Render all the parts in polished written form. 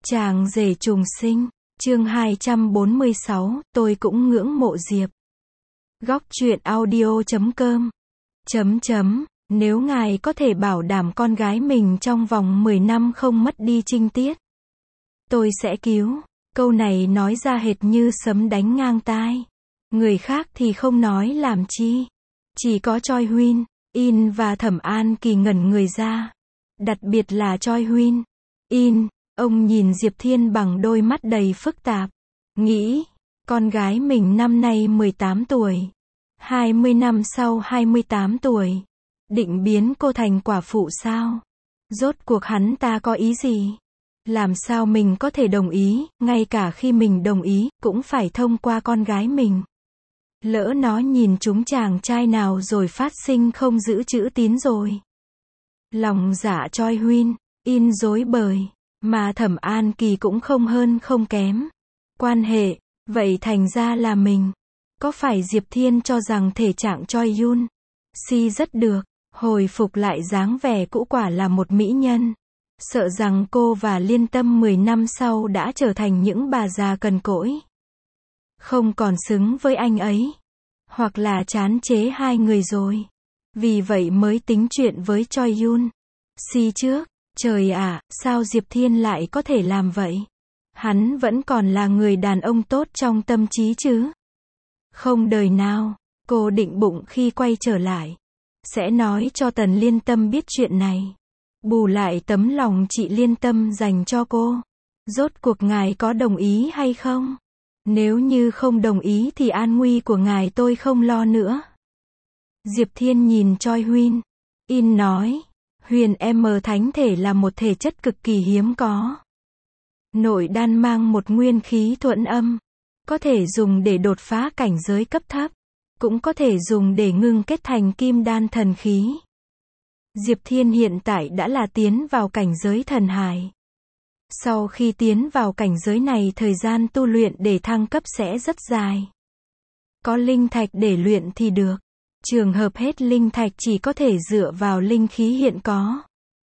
Chàng rể trùng sinh, chương 246, tôi cũng ngưỡng mộ Diệp. Góc truyện audio.com. Nếu ngài có thể bảo đảm con gái mình trong vòng 10 năm không mất đi trinh tiết, tôi sẽ cứu. Câu này nói ra hệt như sấm đánh ngang tai. Người khác thì không nói làm chi. Chỉ có Choi Huynh, In và Thẩm An Kỳ ngẩn người ra. Đặc biệt là Choi Huynh. In, ông nhìn Diệp Thiên bằng đôi mắt đầy phức tạp. Nghĩ, con gái mình năm nay 18 tuổi. 20 năm sau 28 tuổi. Định biến cô thành quả phụ sao? Rốt cuộc hắn ta có ý gì? Làm sao mình có thể đồng ý, ngay cả khi mình đồng ý, cũng phải thông qua con gái mình. Lỡ nó nhìn chúng chàng trai nào rồi phát sinh không giữ chữ tín rồi. Lòng dạ Choi Huynh, In rối bời, mà Thẩm An Kỳ cũng không hơn không kém. Quan hệ, vậy thành ra là mình. Có phải Diệp Thiên cho rằng thể trạng Choi Yun Si rất được, hồi phục lại dáng vẻ cũ quả là một mỹ nhân. Sợ rằng cô và Liên Tâm 10 năm sau đã trở thành những bà già cằn cỗi. Không còn xứng với anh ấy. Hoặc là chán chế hai người rồi. Vì vậy mới tính chuyện với Choi Yun Si trước. Trời ạ, sao Diệp Thiên lại có thể làm vậy? Hắn vẫn còn là người đàn ông tốt trong tâm trí chứ? Không đời nào, cô định bụng khi quay trở lại. Sẽ nói cho Tần Liên Tâm biết chuyện này. Bù lại tấm lòng chị Liên Tâm dành cho cô. Rốt cuộc ngài có đồng ý hay không? Nếu như không đồng ý thì an nguy của ngài tôi không lo nữa. Diệp Thiên nhìn Choi Huynh. In nói. Huyền M thánh thể là một thể chất cực kỳ hiếm có. Nội đan mang một nguyên khí thuận âm. Có thể dùng để đột phá cảnh giới cấp thấp. Cũng có thể dùng để ngưng kết thành kim đan thần khí. Diệp Thiên hiện tại đã là tiến vào cảnh giới thần hải. Sau khi tiến vào cảnh giới này thời gian tu luyện để thăng cấp sẽ rất dài. Có linh thạch để luyện thì được. Trường hợp hết linh thạch chỉ có thể dựa vào linh khí hiện có.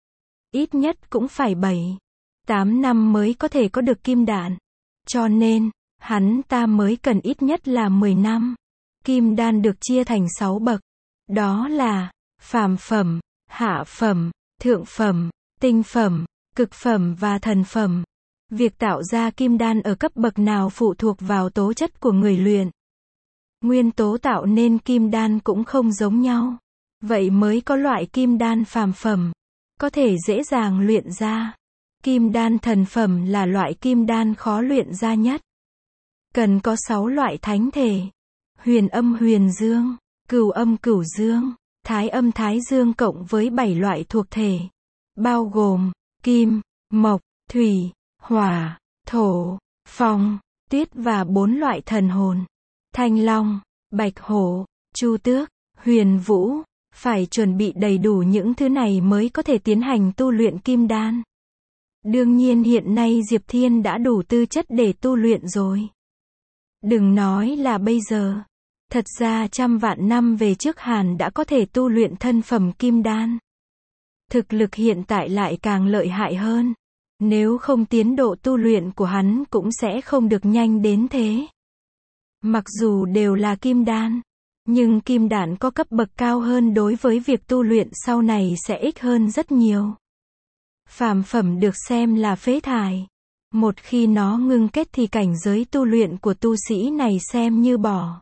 Ít nhất cũng phải 7-8 năm mới có thể có được kim đan. Cho nên, hắn ta mới cần ít nhất là 10 năm. Kim đan được chia thành 6 bậc. Đó là phàm phẩm, hạ phẩm, thượng phẩm, tinh phẩm, cực phẩm và thần phẩm. Việc tạo ra kim đan ở cấp bậc nào phụ thuộc vào tố chất của người luyện. Nguyên tố tạo nên kim đan cũng không giống nhau. Vậy mới có loại kim đan phàm phẩm. Có thể dễ dàng luyện ra. Kim đan thần phẩm là loại kim đan khó luyện ra nhất. Cần có 6 loại thánh thể. Huyền âm huyền dương, cửu âm cửu dương, thái âm thái dương cộng với 7 loại thuộc thể. Bao gồm, kim, mộc, thủy, hỏa, thổ, phong, tuyết và 4 loại thần hồn. Thanh long, bạch hổ, chu tước, huyền vũ. Phải chuẩn bị đầy đủ những thứ này mới có thể tiến hành tu luyện kim đan. Đương nhiên hiện nay Diệp Thiên đã đủ tư chất để tu luyện rồi. Đừng nói là bây giờ. Thật ra trăm vạn năm về trước Hàn đã có thể tu luyện thân phẩm kim đan. Thực lực hiện tại lại càng lợi hại hơn. Nếu không tiến độ tu luyện của hắn cũng sẽ không được nhanh đến thế. Mặc dù đều là kim đan, nhưng kim đan có cấp bậc cao hơn đối với việc tu luyện sau này sẽ ích hơn rất nhiều. Phàm phẩm được xem là phế thải. Một khi nó ngưng kết thì cảnh giới tu luyện của tu sĩ này xem như bỏ.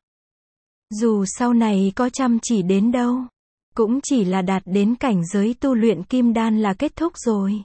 Dù sau này có chăm chỉ đến đâu, cũng chỉ là đạt đến cảnh giới tu luyện kim đan là kết thúc rồi.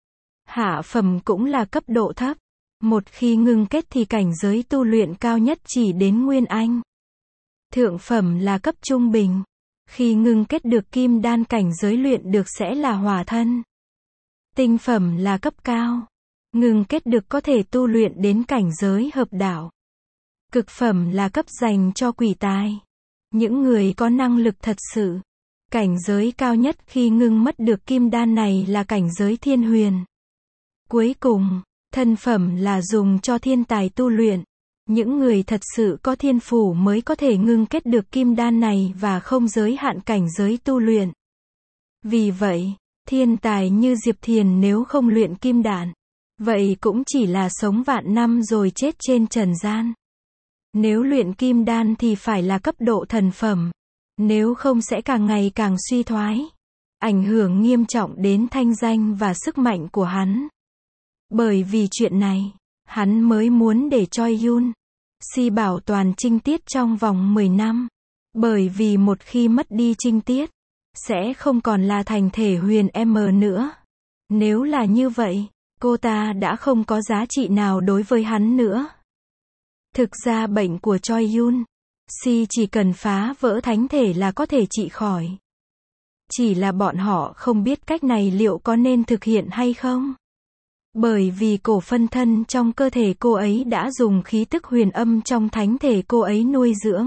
Hạ phẩm cũng là cấp độ thấp. Một khi ngưng kết thì cảnh giới tu luyện cao nhất chỉ đến Nguyên Anh. Thượng phẩm là cấp trung bình. Khi ngưng kết được kim đan cảnh giới luyện được sẽ là hỏa thân. Tinh phẩm là cấp cao. Ngưng kết được có thể tu luyện đến cảnh giới hợp đạo. Cực phẩm là cấp dành cho quỷ tài. Những người có năng lực thật sự. Cảnh giới cao nhất khi ngưng mất được kim đan này là cảnh giới thiên huyền. Cuối cùng, thân phẩm là dùng cho thiên tài tu luyện. Những người thật sự có thiên phủ mới có thể ngưng kết được kim đan này và không giới hạn cảnh giới tu luyện. Vì vậy, thiên tài như Diệp Thiền nếu không luyện kim đan, vậy cũng chỉ là sống vạn năm rồi chết trên trần gian. Nếu luyện kim đan thì phải là cấp độ thần phẩm, nếu không sẽ càng ngày càng suy thoái, ảnh hưởng nghiêm trọng đến thanh danh và sức mạnh của hắn. Bởi vì chuyện này, hắn mới muốn để Choi Yun Si bảo toàn trinh tiết trong vòng 10 năm. Bởi vì một khi mất đi trinh tiết, sẽ không còn là thành thể Huyền M nữa. Nếu là như vậy, cô ta đã không có giá trị nào đối với hắn nữa. Thực ra bệnh của Choi Yun Si chỉ cần phá vỡ thánh thể là có thể trị khỏi. Chỉ là bọn họ không biết cách này liệu có nên thực hiện hay không. Bởi vì cổ phân thân trong cơ thể cô ấy đã dùng khí tức huyền âm trong thánh thể cô ấy nuôi dưỡng.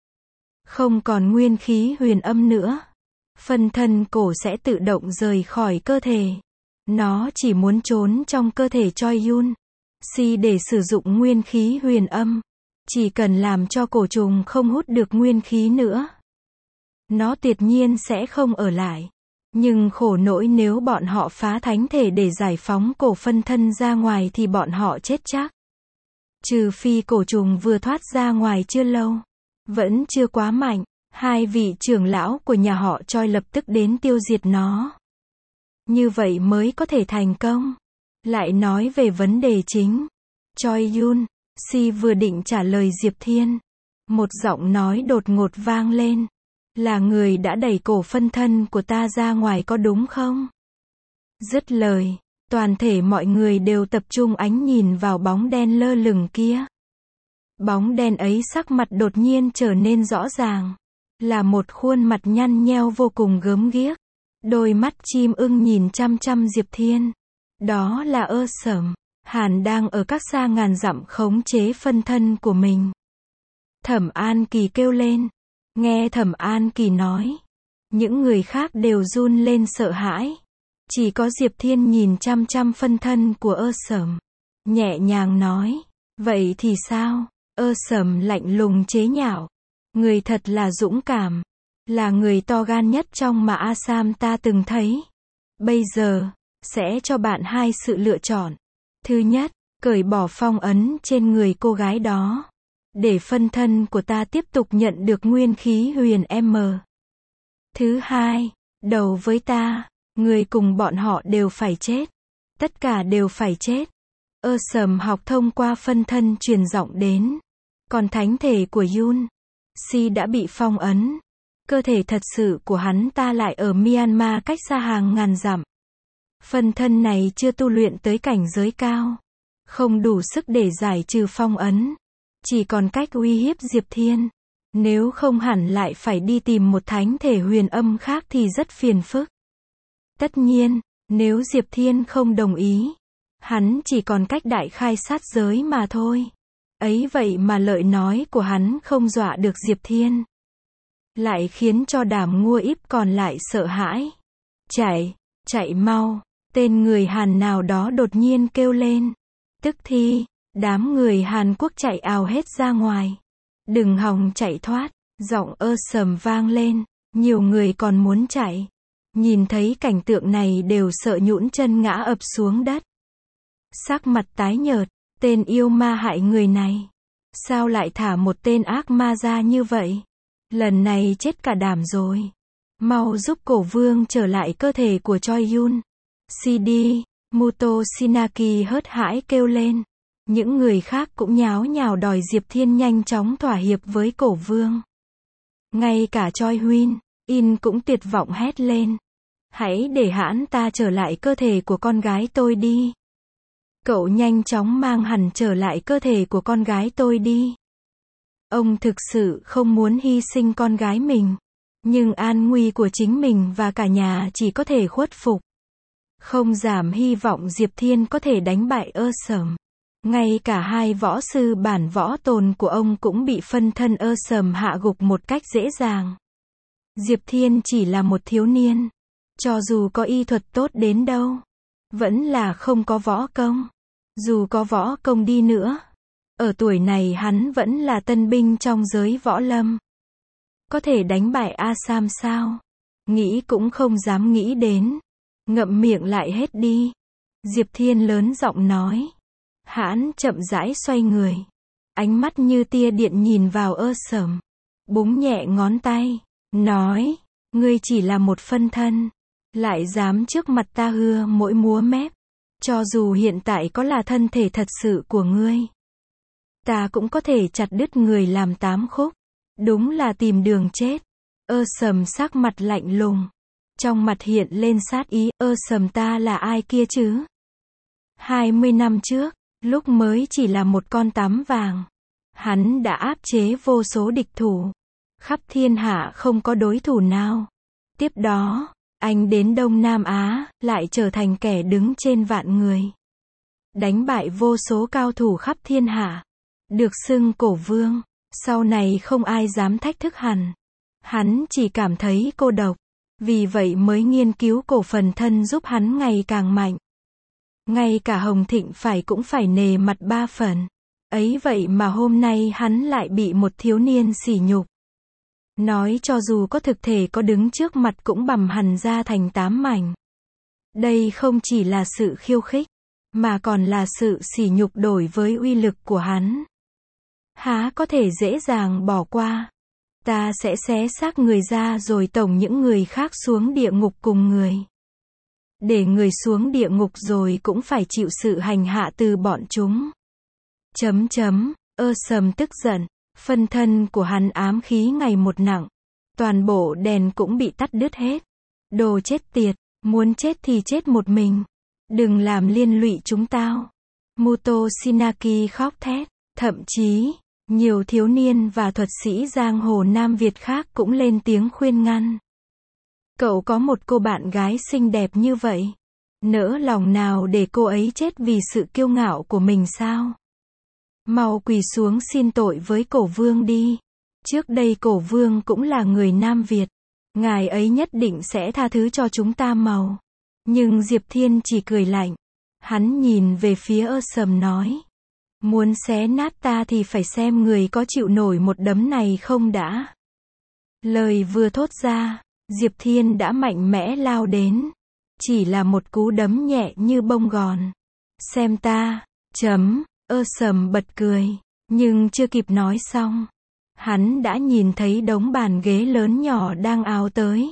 Không còn nguyên khí huyền âm nữa. Phân thân cổ sẽ tự động rời khỏi cơ thể. Nó chỉ muốn trốn trong cơ thể Choi Yun Si để sử dụng nguyên khí huyền âm. Chỉ cần làm cho cổ trùng không hút được nguyên khí nữa, nó tuyệt nhiên sẽ không ở lại. Nhưng khổ nỗi nếu bọn họ phá thánh thể để giải phóng cổ phân thân ra ngoài thì bọn họ chết chắc. Trừ phi cổ trùng vừa thoát ra ngoài chưa lâu, vẫn chưa quá mạnh, hai vị trưởng lão của nhà họ Choi lập tức đến tiêu diệt nó. Như vậy mới có thể thành công. Lại nói về vấn đề chính. Choi Yun Si vừa định trả lời Diệp Thiên, một giọng nói đột ngột vang lên. Là người đã đẩy cổ phân thân của ta ra ngoài có đúng không? Dứt lời, toàn thể mọi người đều tập trung ánh nhìn vào bóng đen lơ lửng kia. Bóng đen ấy sắc mặt đột nhiên trở nên rõ ràng. Là một khuôn mặt nhăn nheo vô cùng gớm ghiếc. Đôi mắt chim ưng nhìn chăm chăm Diệp Thiên. Đó là Sẩm. Hàn đang ở các xa ngàn dặm khống chế phân thân của mình. Thẩm An Kỳ kêu lên. Nghe Thẩm An Kỳ nói, những người khác đều run lên sợ hãi. Chỉ có Diệp Thiên nhìn chăm chăm phân thân của Sẩm, nhẹ nhàng nói, vậy thì sao? Sẩm lạnh lùng chế nhạo, người thật là dũng cảm, là người to gan nhất trong mà Assam ta từng thấy. Bây giờ, sẽ cho bạn hai sự lựa chọn. Thứ nhất, cởi bỏ phong ấn trên người cô gái đó. Để phân thân của ta tiếp tục nhận được nguyên khí huyền M. Thứ hai, đầu với ta, người cùng bọn họ đều phải chết. Tất cả đều phải chết. Sẩm học thông qua phân thân truyền giọng đến. Còn thánh thể của Yun Si đã bị phong ấn. Cơ thể thật sự của hắn ta lại ở Myanmar cách xa hàng ngàn dặm. Phân thân này chưa tu luyện tới cảnh giới cao. Không đủ sức để giải trừ phong ấn. Chỉ còn cách uy hiếp Diệp Thiên. Nếu không hẳn lại phải đi tìm một thánh thể huyền âm khác thì rất phiền phức. Tất nhiên, nếu Diệp Thiên không đồng ý, hắn chỉ còn cách đại khai sát giới mà thôi. Ấy vậy mà lời nói của hắn không dọa được Diệp Thiên. Lại khiến cho Đàm Ngua Íp còn lại sợ hãi. Chạy mau, tên người Hàn nào đó đột nhiên kêu lên. Tức thì, đám người Hàn Quốc chạy ào hết ra ngoài. Đừng hòng chạy thoát, giọng Sẩm vang lên, nhiều người còn muốn chạy. Nhìn thấy cảnh tượng này đều sợ nhũn chân ngã ập xuống đất. Sắc mặt tái nhợt, tên yêu ma hại người này. Sao lại thả một tên ác ma ra như vậy? Lần này chết cả đảm rồi. Mau giúp cổ vương trở lại cơ thể của Choi Yun Si. Muto Shinaki hớt hãi kêu lên. Những người khác cũng nháo nhào đòi Diệp Thiên nhanh chóng thỏa hiệp với cổ vương. Ngay cả Choi Huynh In cũng tuyệt vọng hét lên. Hãy để hắn ta trở lại cơ thể của con gái tôi đi. Cậu nhanh chóng mang hắn trở lại cơ thể của con gái tôi đi. Ông thực sự không muốn hy sinh con gái mình. Nhưng an nguy của chính mình và cả nhà chỉ có thể khuất phục. Không giảm hy vọng Diệp Thiên có thể đánh bại Sẩm. Ngay cả hai võ sư bản võ tồn của ông cũng bị phân thân Sẩm hạ gục một cách dễ dàng. Diệp Thiên chỉ là một thiếu niên. Cho dù có y thuật tốt đến đâu, vẫn là không có võ công. Dù có võ công đi nữa, ở tuổi này hắn vẫn là tân binh trong giới võ lâm. Có thể đánh bại Assam sao? Nghĩ cũng không dám nghĩ đến. Ngậm miệng lại hết đi. Diệp Thiên lớn giọng nói. Hắn chậm rãi xoay người. Ánh mắt như tia điện nhìn vào Ơ Sầm. Búng nhẹ ngón tay. Nói. Ngươi chỉ là một phân thân. Lại dám trước mặt ta hưa mỗi múa mép. Cho dù hiện tại có là thân thể thật sự của ngươi. Ta cũng có thể chặt đứt người làm 8 khúc. Đúng là tìm đường chết. Ơ Sầm sắc mặt lạnh lùng. Trong mặt hiện lên sát ý. Ơ Sầm ta là ai kia chứ? 20 năm trước, lúc mới chỉ là một con tắm vàng. Hắn đã áp chế vô số địch thủ. Khắp thiên hạ không có đối thủ nào. Tiếp đó, anh đến Đông Nam Á, lại trở thành kẻ đứng trên vạn người. Đánh bại vô số cao thủ khắp thiên hạ. Được xưng cổ vương. Sau này không ai dám thách thức hắn. Hắn chỉ cảm thấy cô độc. Vì vậy mới nghiên cứu cổ phần thân giúp hắn ngày càng mạnh. Ngay cả Hồng Thịnh cũng phải nề mặt 3 phần. Ấy vậy mà hôm nay hắn lại bị một thiếu niên sỉ nhục. Nói cho dù có thực thể có đứng trước mặt cũng bằm hằn ra thành 8 mảnh. Đây không chỉ là sự khiêu khích, mà còn là sự sỉ nhục đối với uy lực của hắn. Há có thể dễ dàng bỏ qua. Ta sẽ xé xác người ra rồi tổng những người khác xuống địa ngục cùng người. Để người xuống địa ngục rồi cũng phải chịu sự hành hạ từ bọn chúng. Ơ Sầm tức giận. Phân thân của hắn ám khí ngày một nặng. Toàn bộ đèn cũng bị tắt đứt hết. Đồ chết tiệt, muốn chết thì chết một mình. Đừng làm liên lụy chúng tao. Muto Shinaki khóc thét. Thậm chí, nhiều thiếu niên và thuật sĩ giang hồ Nam Việt khác cũng lên tiếng khuyên ngăn. Cậu có một cô bạn gái xinh đẹp như vậy. Nỡ lòng nào để cô ấy chết vì sự kiêu ngạo của mình sao? Mau quỳ xuống xin tội với cổ vương đi. Trước đây cổ vương cũng là người Nam Việt. Ngài ấy nhất định sẽ tha thứ cho chúng ta màu. Nhưng Diệp Thiên chỉ cười lạnh. Hắn nhìn về phía Ơ Sầm nói. Muốn xé nát ta thì phải xem người có chịu nổi một đấm này không đã. Lời vừa thốt ra, Diệp Thiên đã mạnh mẽ lao đến. Chỉ là một cú đấm nhẹ như bông gòn. Xem ta. Ơ Sầm bật cười. Nhưng chưa kịp nói xong. Hắn đã nhìn thấy đống bàn ghế lớn nhỏ đang ào tới.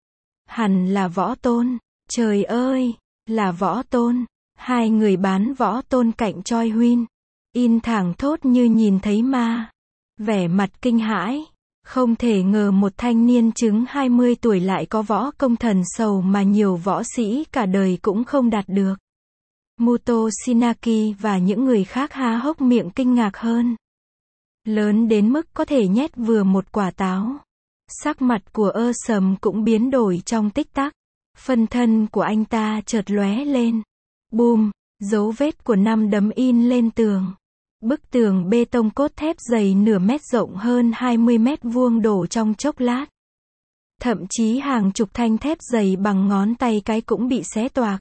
Hẳn là Võ Tôn. Trời ơi, là Võ Tôn. Hai người bán Võ Tôn cạnh Choi Huynh. In thẳng thốt như nhìn thấy ma. Vẻ mặt kinh hãi. Không thể ngờ một thanh niên chừng 20 tuổi lại có võ công thần sầu mà nhiều võ sĩ cả đời cũng không đạt được. Muto Shinaki và những người khác há hốc miệng kinh ngạc hơn. Lớn đến mức có thể nhét vừa một quả táo. Sắc mặt của Ơ Sầm cũng biến đổi trong tích tắc. Phân thân của anh ta chợt lóe lên. Bùm, dấu vết của 5 đấm in lên tường. Bức tường bê tông cốt thép dày nửa mét rộng hơn 20 mét vuông đổ trong chốc lát. Thậm chí hàng chục thanh thép dày bằng ngón tay cái cũng bị xé toạc.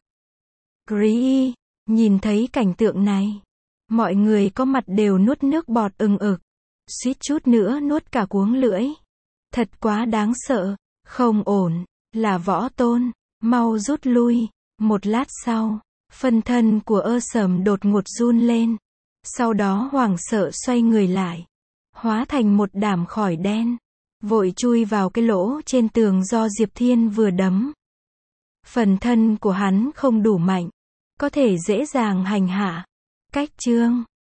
Gri, nhìn thấy cảnh tượng này. Mọi người có mặt đều nuốt nước bọt ừng ực. Suýt chút nữa nuốt cả cuống lưỡi. Thật quá đáng sợ. Không ổn. Là Võ Tôn. Mau rút lui. Một lát sau, phân thân của Ơ Sầm đột ngột run lên. Sau đó hoảng sợ xoay người lại. Hóa thành một đám khói đen. Vội chui vào cái lỗ trên tường do Diệp Thiên vừa đấm. Phần thân của hắn không đủ mạnh. Có thể dễ dàng hành hạ. Cách chương